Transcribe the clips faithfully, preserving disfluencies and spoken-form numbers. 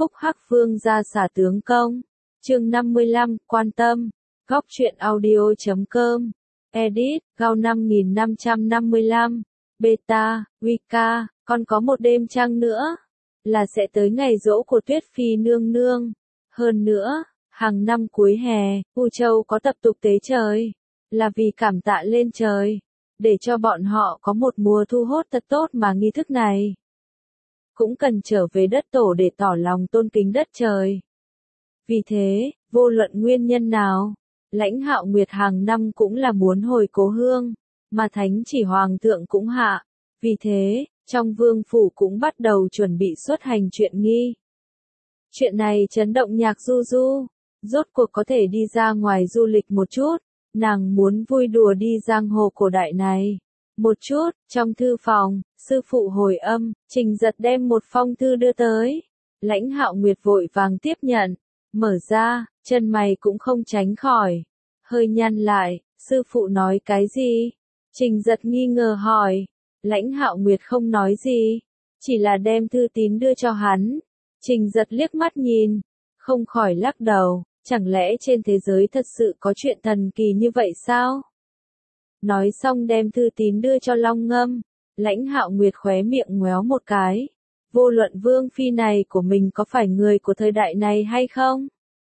Phúc Hắc Vương ra xả tướng công. Chương năm mươi lăm, quan tâm. Góc truyện audio chấm com. Edit, Gao năm nghìn năm trăm năm mươi lăm. Beta, Wika, còn có một đêm trăng nữa. Là sẽ tới ngày giỗ của Tuyết Phi nương nương. Hơn nữa, hàng năm cuối hè, U Châu có tập tục tế trời. Là vì cảm tạ lên trời. Để cho bọn họ có một mùa thu hốt thật tốt mà nghi thức này. Cũng cần trở về đất tổ để tỏ lòng tôn kính đất trời. Vì thế, vô luận nguyên nhân nào, Lãnh Hạo Nguyệt hàng năm cũng là muốn hồi cố hương, mà thánh chỉ hoàng thượng cũng hạ. Vì thế, trong vương phủ cũng bắt đầu chuẩn bị xuất hành chuyện nghi. Chuyện này chấn động Nhạc Du Du, rốt cuộc có thể đi ra ngoài du lịch một chút, nàng muốn vui đùa đi giang hồ cổ đại này. Một chút, trong thư phòng, sư phụ hồi âm, Trình Giật đem một phong thư đưa tới. Lãnh Hạo Nguyệt vội vàng tiếp nhận, mở ra, chân mày cũng không tránh khỏi. Hơi nhăn lại, sư phụ nói cái gì? Trình Giật nghi ngờ hỏi. Lãnh Hạo Nguyệt không nói gì, chỉ là đem thư tín đưa cho hắn. Trình Giật liếc mắt nhìn, không khỏi lắc đầu, chẳng lẽ trên thế giới thật sự có chuyện thần kỳ như vậy sao? Nói xong đem thư tín đưa cho Long Ngâm, Lãnh Hạo Nguyệt khóe miệng ngoéo một cái. Vô luận vương phi này của mình có phải người của thời đại này hay không?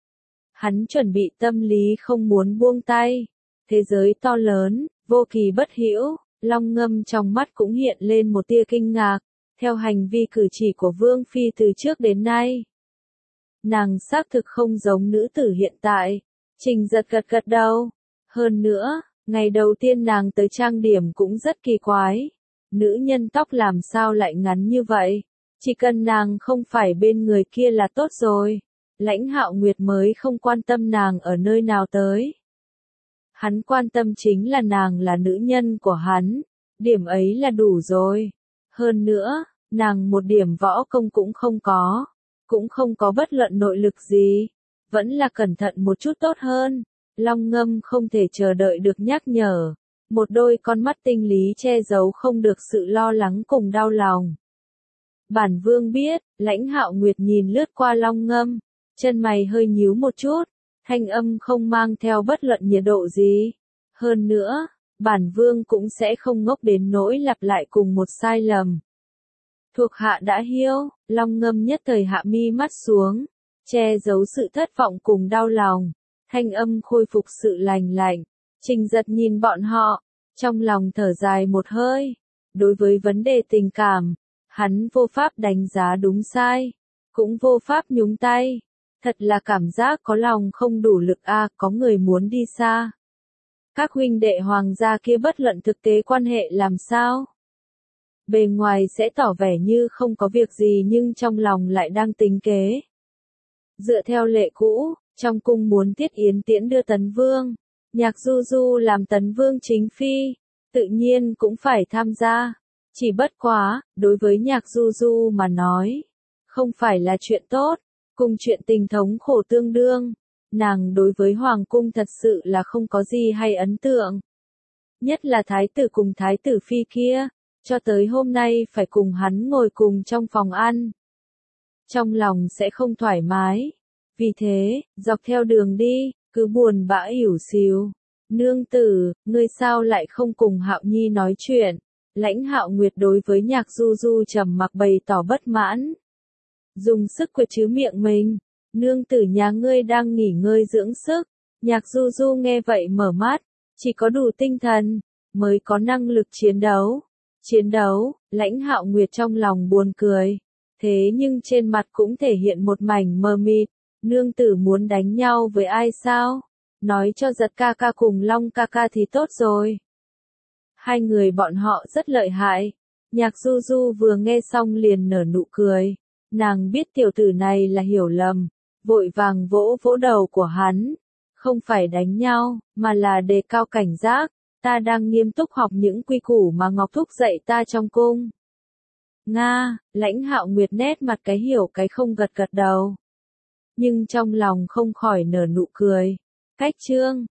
Hắn chuẩn bị tâm lý không muốn buông tay. Thế giới to lớn, vô kỳ bất hữu, Long Ngâm trong mắt cũng hiện lên một tia kinh ngạc, theo hành vi cử chỉ của vương phi từ trước đến nay. Nàng xác thực không giống nữ tử hiện tại. Trình Giật gật gật đầu. Hơn nữa, ngày đầu tiên nàng tới trang điểm cũng rất kỳ quái. Nữ nhân tóc làm sao lại ngắn như vậy? Chỉ cần nàng không phải bên người kia là tốt rồi. Lãnh Hạo Nguyệt mới không quan tâm nàng ở nơi nào tới. Hắn quan tâm chính là nàng là nữ nhân của hắn. Điểm ấy là đủ rồi. Hơn nữa, nàng một điểm võ công cũng không có. Cũng không có bất luận nội lực gì. Vẫn là cẩn thận một chút tốt hơn. Long Ngâm không thể chờ đợi được nhắc nhở. Một đôi con mắt tinh lý che giấu không được sự lo lắng cùng đau lòng. Bản vương biết, Lãnh Hạo Nguyệt nhìn lướt qua Long Ngâm. Chân mày hơi nhíu một chút. Thanh âm không mang theo bất luận nhiệt độ gì. Hơn nữa, bản vương cũng sẽ không ngốc đến nỗi lặp lại cùng một sai lầm. Thuộc hạ đã hiếu, Long Ngâm nhất thời hạ mi mắt xuống, che giấu sự thất vọng cùng đau lòng. Thanh âm khôi phục sự lành lạnh. Trình Giật nhìn bọn họ, trong lòng thở dài một hơi. Đối với vấn đề tình cảm, hắn vô pháp đánh giá đúng sai, cũng vô pháp nhúng tay. Thật là cảm giác có lòng không đủ lực a, à, có người muốn đi xa. Các huynh đệ hoàng gia kia bất luận thực tế quan hệ làm sao. Bề ngoài sẽ tỏ vẻ như không có việc gì nhưng trong lòng lại đang tính kế. Dựa theo lệ cũ, trong cung muốn Tiết Yến tiễn đưa Tấn Vương. Nhạc Du Du làm Tấn Vương chính phi, tự nhiên cũng phải tham gia. Chỉ bất quá, đối với Nhạc Du Du mà nói, không phải là chuyện tốt. Cùng chuyện tình thống khổ tương đương, nàng đối với hoàng cung thật sự là không có gì hay ấn tượng. Nhất là thái tử cùng thái tử phi kia, cho tới hôm nay phải cùng hắn ngồi cùng trong phòng ăn. Trong lòng sẽ không thoải mái. Vì thế, dọc theo đường đi, cứ buồn bã ỉu xìu. Nương tử, ngươi sao lại không cùng Hạo Nhi nói chuyện? Lãnh Hạo Nguyệt đối với Nhạc Du Du trầm mặc bày tỏ bất mãn. Dùng sức quệt chứ miệng mình. Nương tử nhà ngươi đang nghỉ ngơi dưỡng sức. Nhạc Du Du nghe vậy mở mắt. Chỉ có đủ tinh thần, mới có năng lực chiến đấu. Chiến đấu, Lãnh Hạo Nguyệt trong lòng buồn cười. Thế nhưng trên mặt cũng thể hiện một mảnh mờ mịt. Nương tử muốn đánh nhau với ai sao? Nói cho Giật ca ca cùng Long ca ca thì tốt rồi. Hai người bọn họ rất lợi hại. Nhạc Du Du vừa nghe xong liền nở nụ cười. Nàng biết tiểu tử này là hiểu lầm, vội vàng vỗ vỗ đầu của hắn. Không phải đánh nhau, mà là đề cao cảnh giác. Ta đang nghiêm túc học những quy củ mà Ngọc Thúc dạy ta trong cung. Nga, Lãnh Hạo Nguyệt nét mặt cái hiểu cái không gật gật đầu. Nhưng trong lòng không khỏi nở nụ cười. Cách chương